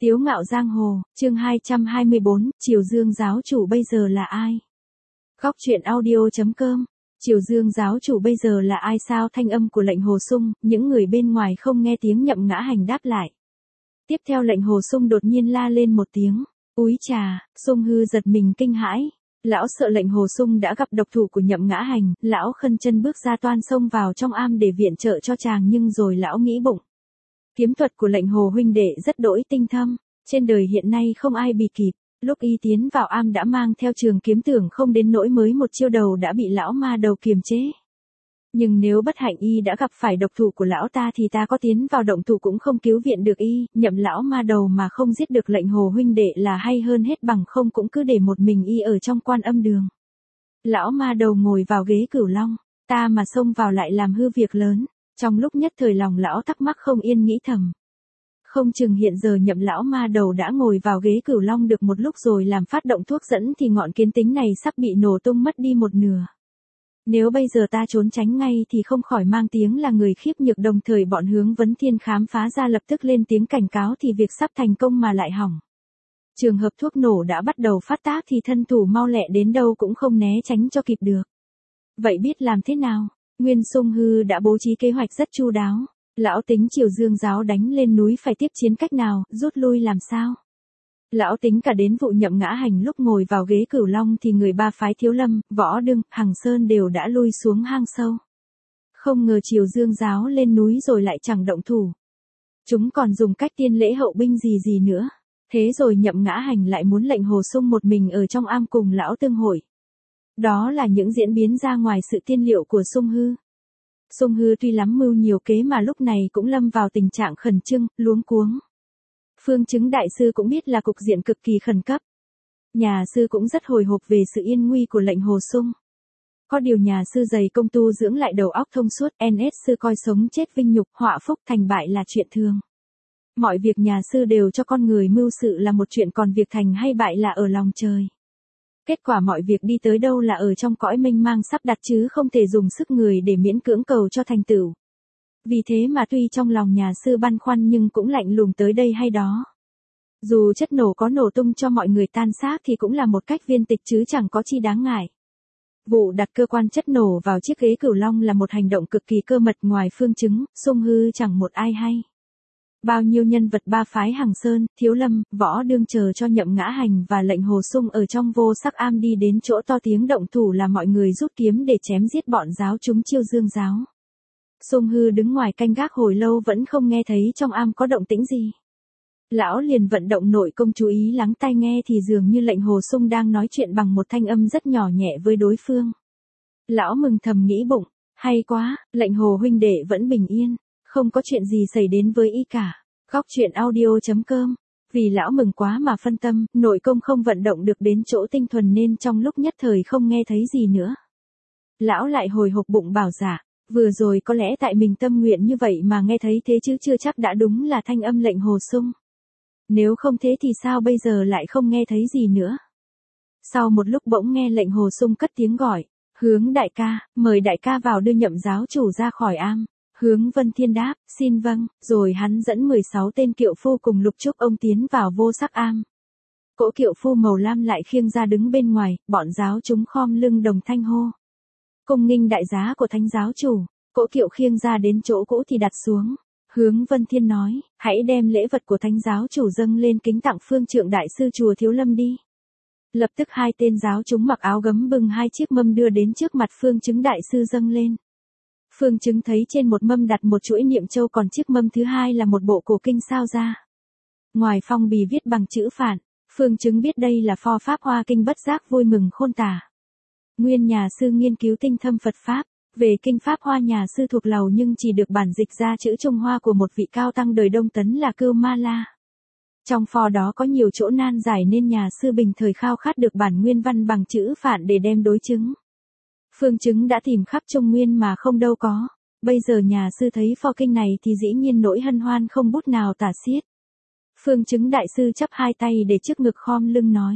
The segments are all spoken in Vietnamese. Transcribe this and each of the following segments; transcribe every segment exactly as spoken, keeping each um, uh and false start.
Tiếu ngạo giang hồ, chương hai trăm hai mươi bốn, Triều Dương giáo chủ bây giờ là ai? Góc truyện audio.com. Triều Dương giáo chủ bây giờ là ai sao? Thanh âm của lệnh Hồ Sung, những người bên ngoài không nghe tiếng Nhậm Ngã Hành đáp lại. Tiếp theo lệnh Hồ Sung đột nhiên la lên một tiếng, úi trà, Sung Hư giật mình kinh hãi. Lão sợ lệnh Hồ Sung đã gặp độc thủ của Nhậm Ngã Hành, lão khân chân bước ra toan xông vào trong am để viện trợ cho chàng, nhưng rồi lão nghĩ bụng. Kiếm thuật của lệnh Hồ huynh đệ rất đỗi tinh thâm, trên đời hiện nay không ai bì kịp. Lúc y tiến vào am đã mang theo trường kiếm, tưởng không đến nỗi mới một chiêu đầu đã bị lão ma đầu kiềm chế. Nhưng nếu bất hạnh y đã gặp phải độc thủ của lão ta thì ta có tiến vào động thủ cũng không cứu viện được y. Nhậm lão ma đầu mà không giết được lệnh Hồ huynh đệ là hay hơn hết, bằng không cũng cứ để một mình y ở trong Quan Âm đường. Lão ma đầu ngồi vào ghế Cửu Long, ta mà xông vào lại làm hư việc lớn. Trong lúc nhất thời lòng lão thắc mắc không yên, nghĩ thầm. Không chừng hiện giờ Nhậm lão ma đầu đã ngồi vào ghế Cửu Long được một lúc rồi làm phát động thuốc dẫn thì ngọn kiến tính này sắp bị nổ tung mất đi một nửa. Nếu bây giờ ta trốn tránh ngay thì không khỏi mang tiếng là người khiếp nhược, đồng thời bọn Hướng Vấn Thiên khám phá ra lập tức lên tiếng cảnh cáo thì việc sắp thành công mà lại hỏng. Trường hợp thuốc nổ đã bắt đầu phát tác thì thân thủ mau lẹ đến đâu cũng không né tránh cho kịp được. Vậy biết làm thế nào? Nguyên Sung Hư đã bố trí kế hoạch rất chu đáo. Lão tính Triều Dương giáo đánh lên núi phải tiếp chiến cách nào, rút lui làm sao? Lão tính cả đến vụ Nhậm Ngã Hành lúc ngồi vào ghế Cửu Long thì người ba phái Thiếu Lâm, Võ Đương, Hằng Sơn đều đã lui xuống hang sâu. Không ngờ Triều Dương giáo lên núi rồi lại chẳng động thủ. Chúng còn dùng cách tiên lễ hậu binh gì gì nữa. Thế rồi Nhậm Ngã Hành lại muốn lệnh Hồ Sung một mình ở trong am cùng lão tương hội. Đó là những diễn biến ra ngoài sự tiên liệu của Sung Hư. Sung Hư tuy lắm mưu nhiều kế mà lúc này cũng lâm vào tình trạng khẩn trương, luống cuống. Phương Chứng đại sư cũng biết là cục diện cực kỳ khẩn cấp. Nhà sư cũng rất hồi hộp về sự yên nguy của lệnh Hồ Sung. Có điều nhà sư dày công tu dưỡng lại đầu óc thông suốt, en ét sư coi sống chết vinh nhục, họa phúc thành bại là chuyện thường. Mọi việc nhà sư đều cho con người mưu sự là một chuyện, còn việc thành hay bại là ở lòng trời. Kết quả mọi việc đi tới đâu là ở trong cõi mênh mang sắp đặt, chứ không thể dùng sức người để miễn cưỡng cầu cho thành tựu. Vì thế mà tuy trong lòng nhà sư băn khoăn nhưng cũng lạnh lùng tới đây hay đó. Dù chất nổ có nổ tung cho mọi người tan xác thì cũng là một cách viên tịch chứ chẳng có chi đáng ngại. Vụ đặt cơ quan chất nổ vào chiếc ghế Cửu Long là một hành động cực kỳ cơ mật, ngoài Phương Chứng, Sung Hư chẳng một ai hay. Bao nhiêu nhân vật ba phái Hằng Sơn, Thiếu Lâm, Võ Đương chờ cho Nhậm Ngã Hành và lệnh Hồ Sung ở trong vô sắc am đi đến chỗ to tiếng động thủ là mọi người rút kiếm để chém giết bọn giáo chúng Triều Dương giáo. Sung Hư đứng ngoài canh gác hồi lâu vẫn không nghe thấy trong am có động tĩnh gì. Lão liền vận động nội công chú ý lắng tai nghe thì dường như lệnh Hồ Sung đang nói chuyện bằng một thanh âm rất nhỏ nhẹ với đối phương. Lão mừng thầm nghĩ bụng, hay quá, lệnh Hồ huynh đệ vẫn bình yên, không có chuyện gì xảy đến với y cả. Góc truyện audio.com. Vì lão mừng quá mà phân tâm, nội công không vận động được đến chỗ tinh thuần nên trong lúc nhất thời không nghe thấy gì nữa. Lão lại hồi hộp bụng bảo dạ, vừa rồi có lẽ tại mình tâm nguyện như vậy mà nghe thấy thế chứ chưa chắc đã đúng là thanh âm lệnh Hồ Sung. Nếu không thế thì sao bây giờ lại không nghe thấy gì nữa? Sau một lúc bỗng nghe lệnh Hồ Sung cất tiếng gọi, Hướng đại ca, mời đại ca vào đưa Nhậm giáo chủ ra khỏi am. Hướng Vân Thiên đáp, xin vâng, rồi hắn dẫn mười sáu tên kiệu phu cùng Lục Trúc ông tiến vào vô sắc am. Cỗ kiệu phu màu lam lại khiêng ra đứng bên ngoài, bọn giáo chúng khom lưng đồng thanh hô. Cung nghinh đại giá của thánh giáo chủ. Cỗ kiệu khiêng ra đến chỗ cũ thì đặt xuống. Hướng Vân Thiên nói, hãy đem lễ vật của thánh giáo chủ dâng lên kính tặng Phương Trượng đại sư chùa Thiếu Lâm đi. Lập tức hai tên giáo chúng mặc áo gấm bưng hai chiếc mâm đưa đến trước mặt Phương Chứng đại sư dâng lên. Phương Chứng thấy trên một mâm đặt một chuỗi niệm châu, còn chiếc mâm thứ hai là một bộ cổ kinh sao ra. Ngoài phong bì viết bằng chữ Phạn, Phương Chứng biết đây là pho pháp hoa kinh, bất giác vui mừng khôn tả. Nguyên nhà sư nghiên cứu tinh thâm Phật pháp, về kinh pháp hoa nhà sư thuộc lầu nhưng chỉ được bản dịch ra chữ Trung Hoa của một vị cao tăng đời Đông Tấn là Cưu Ma La. Trong pho đó có nhiều chỗ nan giải nên nhà sư bình thời khao khát được bản nguyên văn bằng chữ Phạn để đem đối chứng. Phương Chứng đã tìm khắp Trung Nguyên mà không đâu có, bây giờ nhà sư thấy pho kinh này thì dĩ nhiên nỗi hân hoan không bút nào tả xiết. Phương Chứng đại sư chắp hai tay để trước ngực khom lưng nói.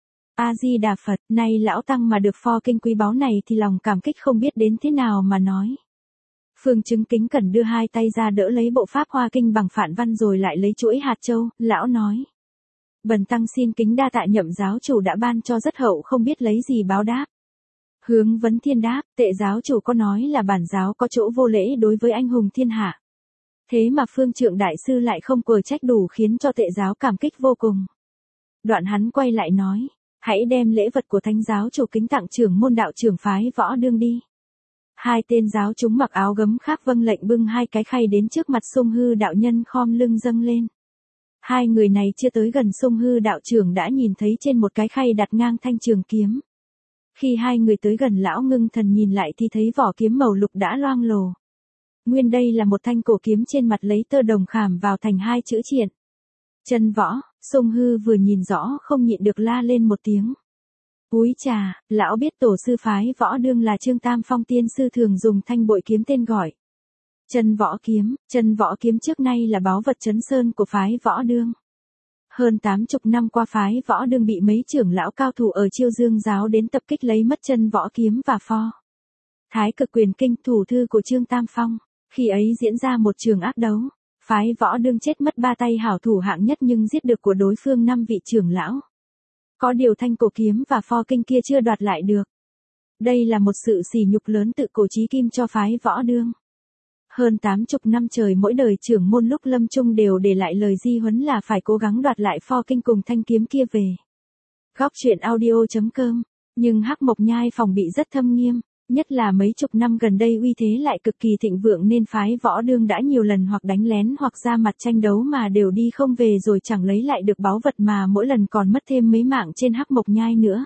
A-di-đà Phật, nay lão tăng mà được pho kinh quý báu này thì lòng cảm kích không biết đến thế nào mà nói. Phương Chứng kính cẩn đưa hai tay ra đỡ lấy bộ pháp hoa kinh bằng phản văn rồi lại lấy chuỗi hạt châu, lão nói. Bần tăng xin kính đa tạ Nhậm giáo chủ đã ban cho rất hậu, không biết lấy gì báo đáp. Hướng Vấn Thiên đáp, Tệ giáo chủ có nói là bản giáo có chỗ vô lễ đối với anh hùng thiên hạ. Thế mà Phương Trượng đại sư lại không quờ trách đủ khiến cho Tệ giáo cảm kích vô cùng. Đoạn hắn quay lại nói, hãy đem lễ vật của Thánh giáo chủ kính tặng trưởng môn đạo trưởng phái Võ Đương đi. Hai tên giáo chúng mặc áo gấm khác vâng lệnh bưng hai cái khay đến trước mặt Sung Hư đạo nhân khom lưng dâng lên. Hai người này chưa tới gần Sung Hư đạo trưởng đã nhìn thấy trên một cái khay đặt ngang thanh trường kiếm. Khi hai người tới gần lão ngưng thần nhìn lại thì thấy vỏ kiếm màu lục đã loang lổ. Nguyên đây là một thanh cổ kiếm trên mặt lấy tơ đồng khảm vào thành hai chữ Triện. Chân Võ. Sung Hư vừa nhìn rõ không nhịn được la lên một tiếng. Úi trà, lão biết tổ sư phái Võ Đương là Trương Tam Phong tiên sư thường dùng thanh bội kiếm tên gọi. Chân Võ kiếm, Chân Võ kiếm trước nay là báu vật trấn sơn của phái Võ Đương. Hơn tám chục năm qua phái Võ Đương bị mấy trưởng lão cao thủ ở Chiêu Dương giáo đến tập kích lấy mất Chân Võ kiếm và pho. Thái Cực Quyền Kinh thủ thư của Trương Tam Phong, khi ấy diễn ra một trường ác đấu. Phái Võ Đương chết mất ba tay hảo thủ hạng nhất nhưng giết được của đối phương năm vị trưởng lão. Có điều thanh cổ kiếm và pho kinh kia chưa đoạt lại được. Đây là một sự sỉ nhục lớn tự cổ chí kim cho phái Võ Đương. Hơn tám chục năm trời mỗi đời trưởng môn lúc lâm chung đều để lại lời di huấn là phải cố gắng đoạt lại pho kinh cùng thanh kiếm kia về. Góc truyện audio chấm com. Nhưng Hắc Mộc Nhai phòng bị rất thâm nghiêm. Nhất là mấy chục năm gần đây uy thế lại cực kỳ thịnh vượng nên phái Võ Đương đã nhiều lần hoặc đánh lén hoặc ra mặt tranh đấu mà đều đi không về rồi chẳng lấy lại được báu vật mà mỗi lần còn mất thêm mấy mạng trên Hắc Mộc Nhai nữa.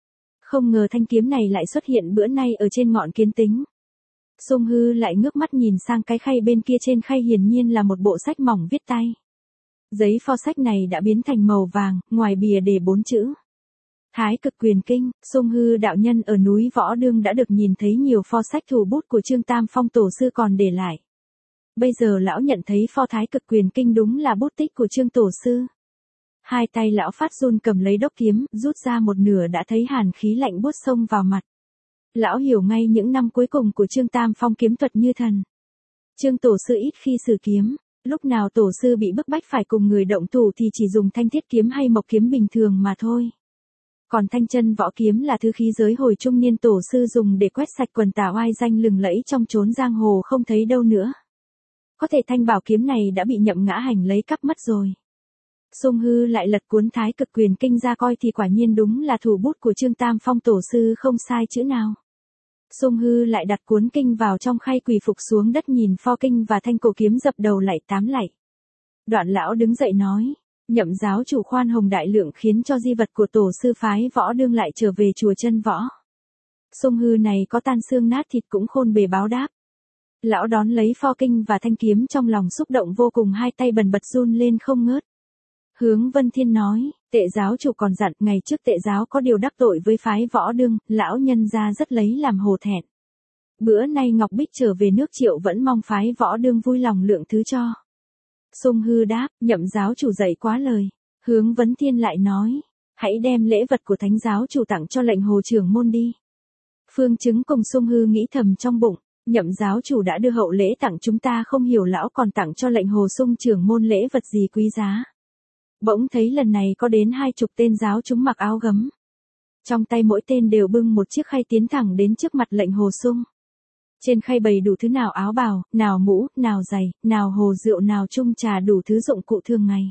Không ngờ thanh kiếm này lại xuất hiện bữa nay ở trên ngọn Kiến Tính. Sung Hư lại ngước mắt nhìn sang cái khay bên kia, trên khay hiển nhiên là một bộ sách mỏng viết tay. Giấy pho sách này đã biến thành màu vàng, ngoài bìa để bốn chữ. Thái Cực Quyền Kinh. Sung Hư đạo nhân ở núi Võ Đương đã được nhìn thấy nhiều pho sách thủ bút của Trương Tam Phong tổ sư còn để lại. Bây giờ lão nhận thấy pho Thái Cực Quyền Kinh đúng là bút tích của Trương tổ sư. Hai tay lão phát run cầm lấy đốc kiếm, rút ra một nửa đã thấy hàn khí lạnh buốt xông vào mặt. Lão hiểu ngay những năm cuối cùng của Trương Tam Phong kiếm thuật như thần. Trương tổ sư ít khi sử kiếm, lúc nào tổ sư bị bức bách phải cùng người động thủ thì chỉ dùng thanh thiết kiếm hay mộc kiếm bình thường mà thôi. Còn thanh Chân Võ kiếm là thứ khí giới hồi trung niên tổ sư dùng để quét sạch quần tà oai danh lừng lẫy trong chốn giang hồ không thấy đâu nữa. Có thể thanh bảo kiếm này đã bị Nhậm Ngã Hành lấy cắp mất rồi. Sung Hư lại lật cuốn Thái Cực Quyền Kinh ra coi thì quả nhiên đúng là thủ bút của Trương Tam Phong tổ sư không sai chữ nào. Sung Hư lại đặt cuốn kinh vào trong khay quỳ phục xuống đất nhìn pho kinh và thanh cổ kiếm dập đầu lạy tám lạy. Đoạn lão đứng dậy nói. Nhậm giáo chủ khoan hồng đại lượng khiến cho di vật của tổ sư phái Võ Đương lại trở về chùa Chân Võ. Sung Hư này có tan xương nát thịt cũng khôn bề báo đáp. Lão đón lấy pho kinh và thanh kiếm trong lòng xúc động vô cùng, hai tay bần bật run lên không ngớt. Hướng Vân Thiên nói, Tệ giáo chủ còn dặn ngày trước Tệ giáo có điều đắc tội với phái Võ Đương, lão nhân gia rất lấy làm hổ thẹn. Bữa nay Ngọc Bích trở về nước Triệu vẫn mong phái Võ Đương vui lòng lượng thứ cho. Sung Hư đáp, Nhậm giáo chủ dạy quá lời. Hướng Vấn Thiên lại nói, hãy đem lễ vật của Thánh giáo chủ tặng cho Lệnh Hồ trưởng môn đi. Phương Chứng cùng Sung Hư nghĩ thầm trong bụng, Nhậm giáo chủ đã đưa hậu lễ tặng chúng ta, không hiểu lão còn tặng cho Lệnh Hồ Sung trưởng môn lễ vật gì quý giá. Bỗng thấy lần này có đến hai chục tên giáo chúng mặc áo gấm. Trong tay mỗi tên đều bưng một chiếc khay tiến thẳng đến trước mặt Lệnh Hồ Sung. Trên khay bày đủ thứ nào áo bào, nào mũ, nào giày, nào hồ rượu, nào chung trà, đủ thứ dụng cụ thường ngày.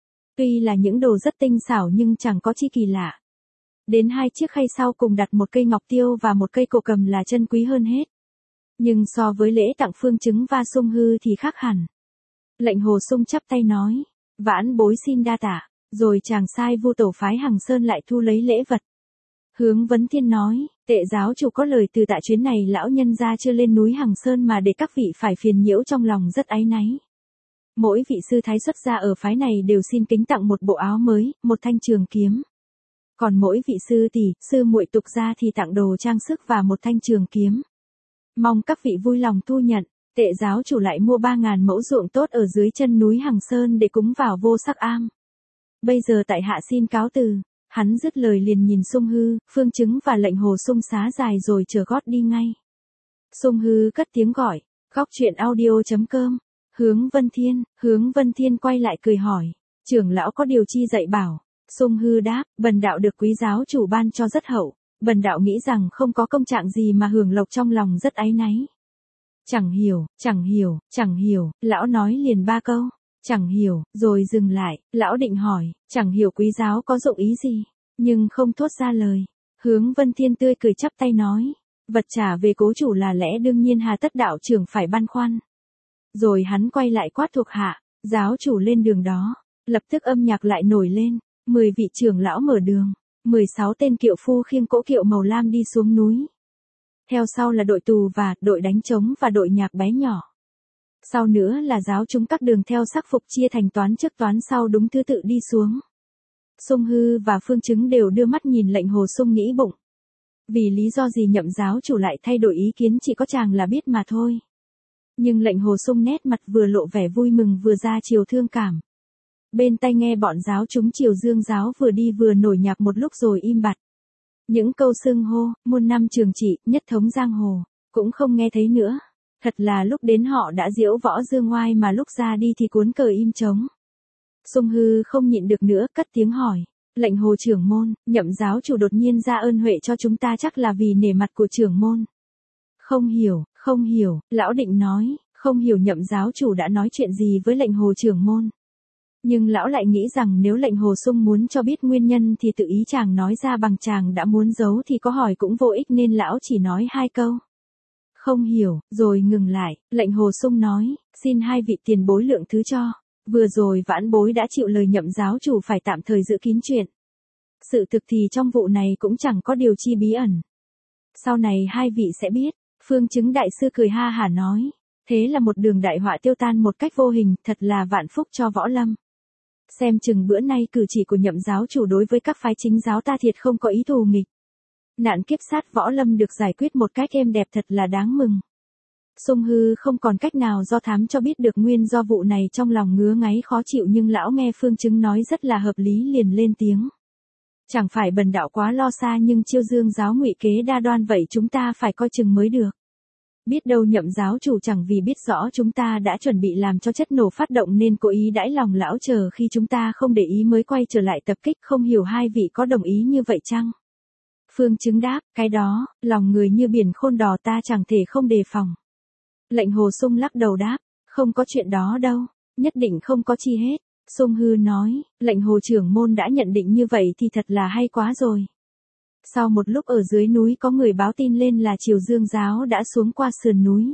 Tuy là những đồ rất tinh xảo nhưng chẳng có chi kỳ lạ. Đến hai chiếc khay sau cùng đặt một cây ngọc tiêu và một cây cổ cầm là chân quý hơn hết. Nhưng so với lễ tặng Phương Chứng và Sung Hư thì khác hẳn. Lệnh Hồ Sung chắp tay nói, vãn bối xin đa tạ, rồi chàng sai Vu tổ phái Hằng Sơn lại thu lấy lễ vật. Hướng Vấn Thiên nói, Tệ giáo chủ có lời từ tạ, chuyến này lão nhân gia chưa lên núi Hằng Sơn mà để các vị phải phiền nhiễu, trong lòng rất áy náy. Mỗi vị sư thái xuất gia ở phái này đều xin kính tặng một bộ áo mới, một thanh trường kiếm. Còn mỗi vị sư tỷ, sư muội tục gia thì tặng đồ trang sức và một thanh trường kiếm. Mong các vị vui lòng thu nhận. Tệ giáo chủ lại mua ba ngàn mẫu ruộng tốt ở dưới chân núi Hằng Sơn để cúng vào Vô Sắc Am. Bây giờ tại hạ xin cáo từ. Hắn dứt lời liền nhìn Sung Hư, Phương Chứng và Lệnh Hồ Sung xá dài rồi chờ gót đi ngay. Sung Hư cất tiếng gọi, Góc chuyện audio chấm com. Hướng Vân Thiên, Hướng Vân Thiên quay lại cười hỏi, trưởng lão có điều chi dạy bảo? Sung Hư đáp, bần đạo được quý giáo chủ ban cho rất hậu, bần đạo nghĩ rằng không có công trạng gì mà hưởng lộc trong lòng rất áy náy. Chẳng hiểu, chẳng hiểu, chẳng hiểu, lão nói liền ba câu, chẳng hiểu, rồi dừng lại, lão định hỏi, chẳng hiểu quý giáo có dụng ý gì, nhưng không thốt ra lời. Hướng Vân Thiên tươi cười chắp tay nói, vật trả về cố chủ là lẽ đương nhiên, hà tất đạo trưởng phải băn khoăn. Rồi hắn quay lại quát thuộc hạ, giáo chủ lên đường đó, lập tức âm nhạc lại nổi lên, mười vị trưởng lão mở đường, mười sáu tên kiệu phu khiêng cỗ kiệu màu lam đi xuống núi. Theo sau là đội tù và, đội đánh trống và đội nhạc bé nhỏ. Sau nữa là giáo chúng các đường theo sắc phục chia thành toán trước toán sau đúng thứ tự đi xuống. Sung Hư và Phương Chứng đều đưa mắt nhìn lệnh Hồ Sung nghĩ bụng. Vì lý do gì nhậm giáo chủ lại thay đổi ý kiến chỉ có chàng là biết mà thôi. Nhưng lệnh Hồ Sung nét mặt vừa lộ vẻ vui mừng vừa ra chiều thương cảm. Bên tai nghe bọn giáo chúng Triều Dương giáo vừa đi vừa nổi nhạc một lúc rồi im bặt. Những câu xưng hô, muôn năm trường trị, nhất thống giang hồ, cũng không nghe thấy nữa. Thật là lúc đến họ đã diễu võ dương oai mà lúc ra đi thì cuốn cờ im trống. Sung Hư không nhịn được nữa cất tiếng hỏi, lệnh Hồ trưởng môn, nhậm giáo chủ đột nhiên ra ơn huệ cho chúng ta chắc là vì nể mặt của trưởng môn. Không hiểu, không hiểu, lão định nói, không hiểu nhậm giáo chủ đã nói chuyện gì với lệnh Hồ trưởng môn. Nhưng lão lại nghĩ rằng nếu lệnh Hồ Sung muốn cho biết nguyên nhân thì tự ý chàng nói ra bằng chàng đã muốn giấu thì có hỏi cũng vô ích nên lão chỉ nói hai câu. Không hiểu, rồi ngừng lại, lệnh Hồ Sung nói, xin hai vị tiền bối lượng thứ cho. Vừa rồi vãn bối đã chịu lời nhậm giáo chủ phải tạm thời giữ kín chuyện. Sự thực thì trong vụ này cũng chẳng có điều chi bí ẩn. Sau này hai vị sẽ biết, Phương Chứng đại sư cười ha hả nói, thế là một đường đại họa tiêu tan một cách vô hình, thật là vạn phúc cho võ lâm. Xem chừng bữa nay cử chỉ của nhậm giáo chủ đối với các phái chính giáo ta thiệt không có ý thù nghịch. Nạn kiếp sát võ lâm được giải quyết một cách êm đẹp thật là đáng mừng. Sung Hư không còn cách nào do thám cho biết được nguyên do vụ này, trong lòng ngứa ngáy khó chịu, nhưng lão nghe Phương Chứng nói rất là hợp lý liền lên tiếng. Chẳng phải bần đạo quá lo xa, nhưng Chiêu Dương giáo ngụy kế đa đoan vậy chúng ta phải coi chừng mới được. Biết đâu nhậm giáo chủ chẳng vì biết rõ chúng ta đã chuẩn bị làm cho chất nổ phát động nên cố ý đãi lòng lão chờ khi chúng ta không để ý mới quay trở lại tập kích, không hiểu hai vị có đồng ý như vậy chăng? Phương Chứng đáp, cái đó, lòng người như biển khôn đò ta chẳng thể không đề phòng. Lệnh Hồ Sung lắc đầu đáp, không có chuyện đó đâu, nhất định không có chi hết. Sung Hư nói, lệnh Hồ trưởng môn đã nhận định như vậy thì thật là hay quá rồi. Sau một lúc ở dưới núi có người báo tin lên là Triều Dương giáo đã xuống qua sườn núi.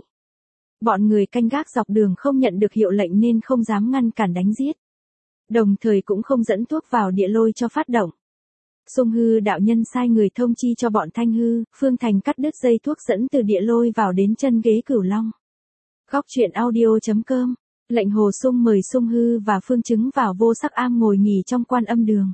Bọn người canh gác dọc đường không nhận được hiệu lệnh nên không dám ngăn cản đánh giết. Đồng thời cũng không dẫn thuốc vào địa lôi cho phát động. Sung Hư đạo nhân sai người thông chi cho bọn Thanh Hư, Phương Thành cắt đứt dây thuốc dẫn từ địa lôi vào đến chân ghế Cửu Long. Góc chuyện audio chấm com. Lệnh Hồ Sung mời Sung Hư và Phương Chứng vào vô sắc am ngồi nghỉ trong Quan Âm đường.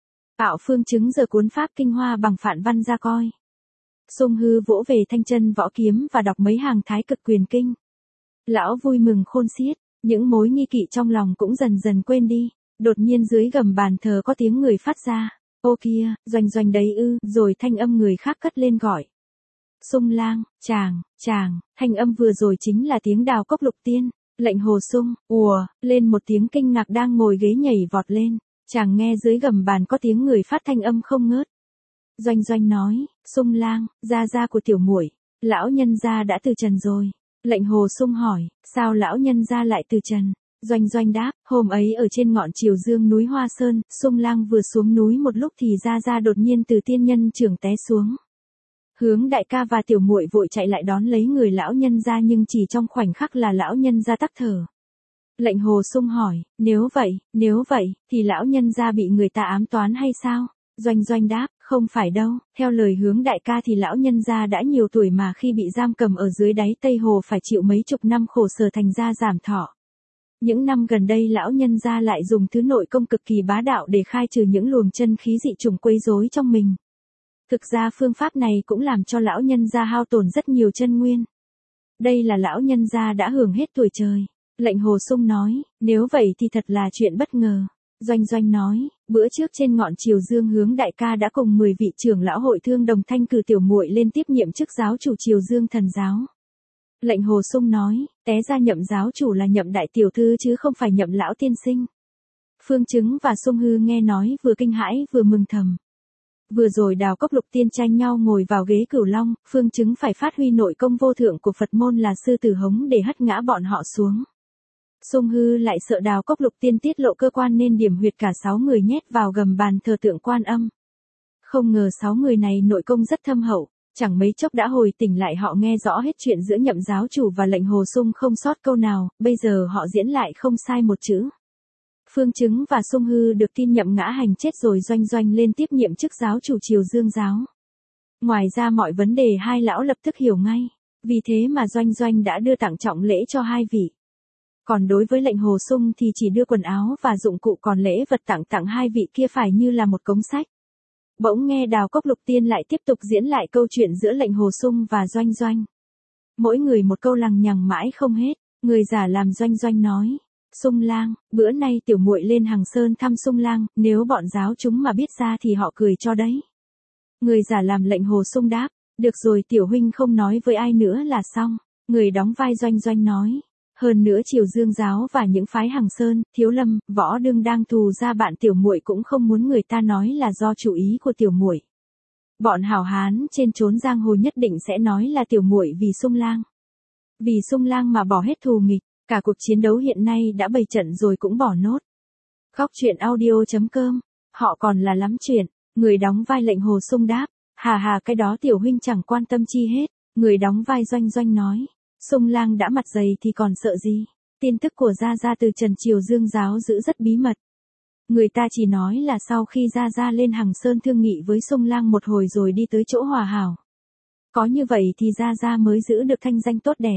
Ảo Phương Chứng giờ cuốn pháp kinh hoa bằng phạn văn ra coi. Sung Hư vỗ về thanh chân võ kiếm và đọc mấy hàng thái cực quyền kinh. Lão vui mừng khôn xiết, những mối nghi kỵ trong lòng cũng dần dần quên đi. Đột nhiên dưới gầm bàn thờ có tiếng người phát ra. Ô kia, doanh doanh đấy ư, rồi thanh âm người khác cất lên gọi. Sung lang, chàng, chàng, thanh âm vừa rồi chính là tiếng Đào Cốc Lục Tiên. Lệnh Hồ Sung, ùa, lên một tiếng kinh ngạc đang ngồi ghế nhảy vọt lên. Chàng nghe dưới gầm bàn có tiếng người phát thanh âm không ngớt. Doanh doanh nói, Sung lang, gia gia của tiểu muội, lão nhân gia đã từ trần rồi. Lệnh Hồ Sung hỏi, sao lão nhân gia lại từ trần? Doanh doanh đáp, hôm ấy ở trên ngọn Triều Dương núi Hoa Sơn, Sung lang vừa xuống núi một lúc thì gia gia đột nhiên từ tiên nhân trưởng té xuống. Hướng đại ca và tiểu muội vội chạy lại đón lấy người lão nhân gia, nhưng chỉ trong khoảnh khắc là lão nhân gia tắc thở. Lệnh Hồ Sung hỏi, nếu vậy, nếu vậy, thì lão nhân gia bị người ta ám toán hay sao? Doanh doanh đáp, không phải đâu, theo lời Hướng đại ca thì lão nhân gia đã nhiều tuổi mà khi bị giam cầm ở dưới đáy Tây Hồ phải chịu mấy chục năm khổ sở thành ra giảm thọ. Những năm gần đây lão nhân gia lại dùng thứ nội công cực kỳ bá đạo để khai trừ những luồng chân khí dị chủng quấy rối trong mình. Thực ra phương pháp này cũng làm cho lão nhân gia hao tổn rất nhiều chân nguyên. Đây là lão nhân gia đã hưởng hết tuổi trời. Lệnh Hồ Sung nói, nếu vậy thì thật là chuyện bất ngờ. Doanh doanh nói, bữa trước trên ngọn Triều Dương Hướng đại ca đã cùng mười vị trưởng lão hội thương đồng thanh cử tiểu muội lên tiếp nhiệm chức giáo chủ Triều Dương thần giáo. Lệnh Hồ Sung nói, Té ra Nhậm giáo chủ là Nhậm đại tiểu thư chứ không phải Nhậm lão tiên sinh. Phương Chứng và Sung Hư nghe nói vừa kinh hãi vừa mừng thầm. Vừa rồi Đào Cốc Lục Tiên tranh nhau ngồi vào ghế Cửu Long, Phương Chứng phải phát huy nội công vô thượng của Phật môn là sư tử hống để hất ngã bọn họ xuống. Sung Hư lại sợ Đào Cốc Lục Tiên tiết lộ cơ quan nên điểm huyệt cả sáu người nhét vào gầm bàn thờ tượng Quan Âm. Không ngờ sáu người này nội công rất thâm hậu, chẳng mấy chốc đã hồi tỉnh lại, họ nghe rõ hết chuyện giữa Nhậm giáo chủ và Lệnh Hồ Sung không sót câu nào, bây giờ họ diễn lại không sai một chữ. Phương Chứng và Sung Hư được tin Nhậm Ngã Hành chết rồi Doanh Doanh lên tiếp nhiệm chức giáo chủ Triều Dương giáo. Ngoài ra mọi vấn đề hai lão lập tức hiểu ngay, vì thế mà Doanh Doanh đã đưa tặng trọng lễ cho hai vị. Còn đối với Lệnh Hồ Sung thì chỉ đưa quần áo và dụng cụ, còn lễ vật tặng tặng hai vị kia phải như là một cống sách. Bỗng nghe Đào Cốc Lục Tiên lại tiếp tục diễn lại câu chuyện giữa Lệnh Hồ Sung và Doanh Doanh. Mỗi người một câu lằng nhằng mãi không hết, người giả làm Doanh Doanh nói. Sung lang, bữa nay tiểu muội lên Hằng Sơn thăm Sung lang, nếu bọn giáo chúng mà biết ra thì họ cười cho đấy. Người giả làm Lệnh Hồ Sung đáp, được rồi tiểu huynh không nói với ai nữa là xong. Người đóng vai Doanh Doanh nói, hơn nữa Triều Dương giáo và những phái Hằng Sơn, Thiếu Lâm, Võ Đương đang thù ra bạn tiểu muội cũng không muốn người ta nói là do chủ ý của tiểu muội. Bọn hảo hán trên chốn giang hồ nhất định sẽ nói là tiểu muội vì Sung lang. Vì Sung lang mà bỏ hết thù nghịch. Cả cuộc chiến đấu hiện nay đã bày trận rồi cũng bỏ nốt. Góc truyện audio chấm com, họ còn là lắm chuyện. Người đóng vai Lệnh Hồ Sung đáp, hà hà cái đó tiểu huynh chẳng quan tâm chi hết. Người đóng vai Doanh Doanh nói, Sung lang đã mặt dày thì còn sợ gì. Tin tức của Gia Gia từ Trần Triều Dương giáo giữ rất bí mật. Người ta chỉ nói là sau khi Gia Gia lên Hằng Sơn thương nghị với Sung lang một hồi rồi đi tới chỗ hòa hảo. Có như vậy thì Gia Gia mới giữ được thanh danh tốt đẹp.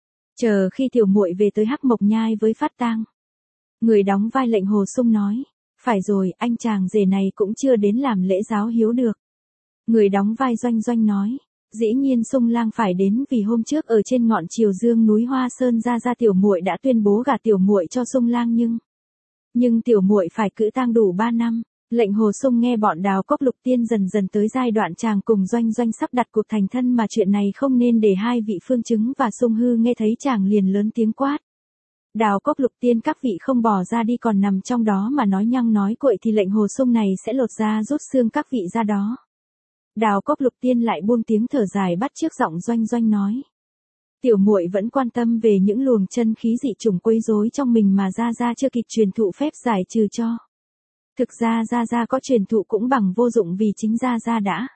Chờ khi tiểu muội về tới Hắc Mộc Nhai với Phát Tang. Người đóng vai Lệnh Hồ Sung nói, phải rồi, anh chàng rể này cũng chưa đến làm lễ giáo hiếu được. Người đóng vai Doanh Doanh nói, dĩ nhiên Sung lang phải đến vì hôm trước ở trên ngọn Triều Dương núi Hoa Sơn Gia Gia tiểu muội đã tuyên bố gả tiểu muội cho Sung lang nhưng nhưng tiểu muội phải cữ tang đủ ba năm. Lệnh Hồ Sung nghe bọn Đào Cốc Lục Tiên dần dần tới giai đoạn chàng cùng Doanh Doanh sắp đặt cuộc thành thân mà chuyện này không nên để hai vị Phương Chứng và Sung Hư nghe thấy, chàng liền lớn tiếng quát. Đào Cốc Lục Tiên, các vị không bỏ ra đi còn nằm trong đó mà nói nhăng nói cuội thì Lệnh Hồ Sung này sẽ lột da rút xương các vị ra đó. Đào Cốc Lục Tiên lại buông tiếng thở dài bắt chước giọng Doanh Doanh nói. Tiểu muội vẫn quan tâm về những luồng chân khí dị chủng quấy rối trong mình mà Gia Gia chưa kịp truyền thụ phép giải trừ cho. Thực ra Gia Gia có truyền thụ cũng bằng vô dụng vì chính Gia Gia đã.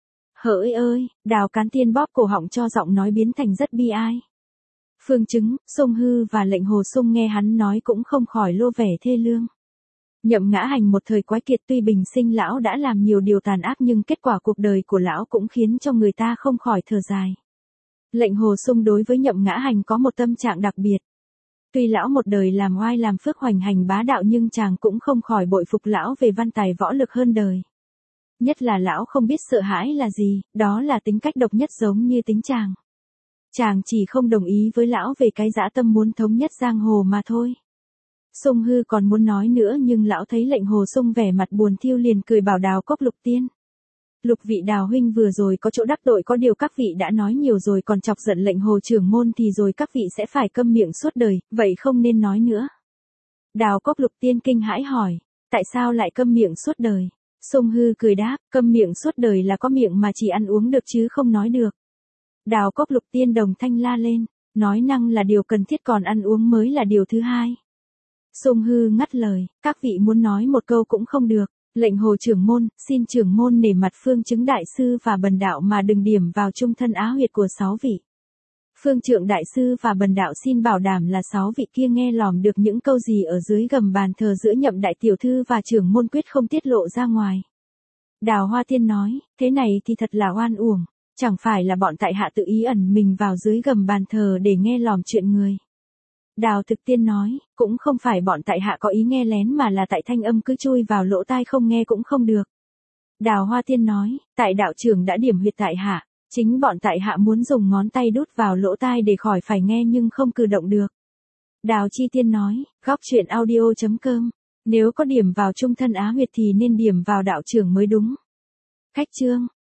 Hỡi ơi, Đào Cán Tiên bóp cổ họng cho giọng nói biến thành rất bi ai. Phương Chứng, Sung Hư và Lệnh Hồ Sung nghe hắn nói cũng không khỏi lô vẻ thê lương. Nhậm Ngã Hành một thời quái kiệt, tuy bình sinh lão đã làm nhiều điều tàn ác nhưng kết quả cuộc đời của lão cũng khiến cho người ta không khỏi thở dài. Lệnh Hồ Sung đối với Nhậm Ngã Hành có một tâm trạng đặc biệt. Tuy lão một đời làm oai làm phước hoành hành bá đạo nhưng chàng cũng không khỏi bội phục lão về văn tài võ lực hơn đời. Nhất là lão không biết sợ hãi là gì, đó là tính cách độc nhất giống như tính chàng. Chàng chỉ không đồng ý với lão về cái dã tâm muốn thống nhất giang hồ mà thôi. Sung Hư còn muốn nói nữa nhưng lão thấy Lệnh Hồ Sung vẻ mặt buồn thiêu liền cười bảo Đào Cốc Lục Tiên. Lục vị Đào huynh vừa rồi có chỗ đắc tội, có điều các vị đã nói nhiều rồi còn chọc giận Lệnh Hồ trưởng môn thì rồi các vị sẽ phải câm miệng suốt đời, vậy không nên nói nữa. Đào Cốc Lục Tiên kinh hãi hỏi, tại sao lại câm miệng suốt đời? Sung Hư cười đáp, câm miệng suốt đời là có miệng mà chỉ ăn uống được chứ không nói được. Đào Cốc Lục Tiên đồng thanh la lên, nói năng là điều cần thiết còn ăn uống mới là điều thứ hai. Sung Hư ngắt lời, các vị muốn nói một câu cũng không được. Lệnh Hồ trưởng môn, xin trưởng môn nể mặt Phương Chứng đại sư và Bần đạo mà đừng điểm vào trung thân á huyệt của sáu vị. Phương Trượng đại sư và Bần đạo xin bảo đảm là sáu vị kia nghe lỏm được những câu gì ở dưới gầm bàn thờ giữa Nhậm đại tiểu thư và trưởng môn quyết không tiết lộ ra ngoài. Đào Hoa Tiên nói, thế này thì thật là oan uổng, chẳng phải là bọn tại hạ tự ý ẩn mình vào dưới gầm bàn thờ để nghe lỏm chuyện người. Đào Thực Tiên nói, cũng không phải bọn tại hạ có ý nghe lén mà là tại thanh âm cứ chui vào lỗ tai không nghe cũng không được. Đào Hoa Tiên nói, tại đạo trưởng đã điểm huyệt tại hạ, chính bọn tại hạ muốn dùng ngón tay đút vào lỗ tai để khỏi phải nghe nhưng không cử động được. Đào Chi Tiên nói, góc truyện audio chấm com, nếu có điểm vào trung thân á huyệt thì nên điểm vào đạo trưởng mới đúng. Khách chương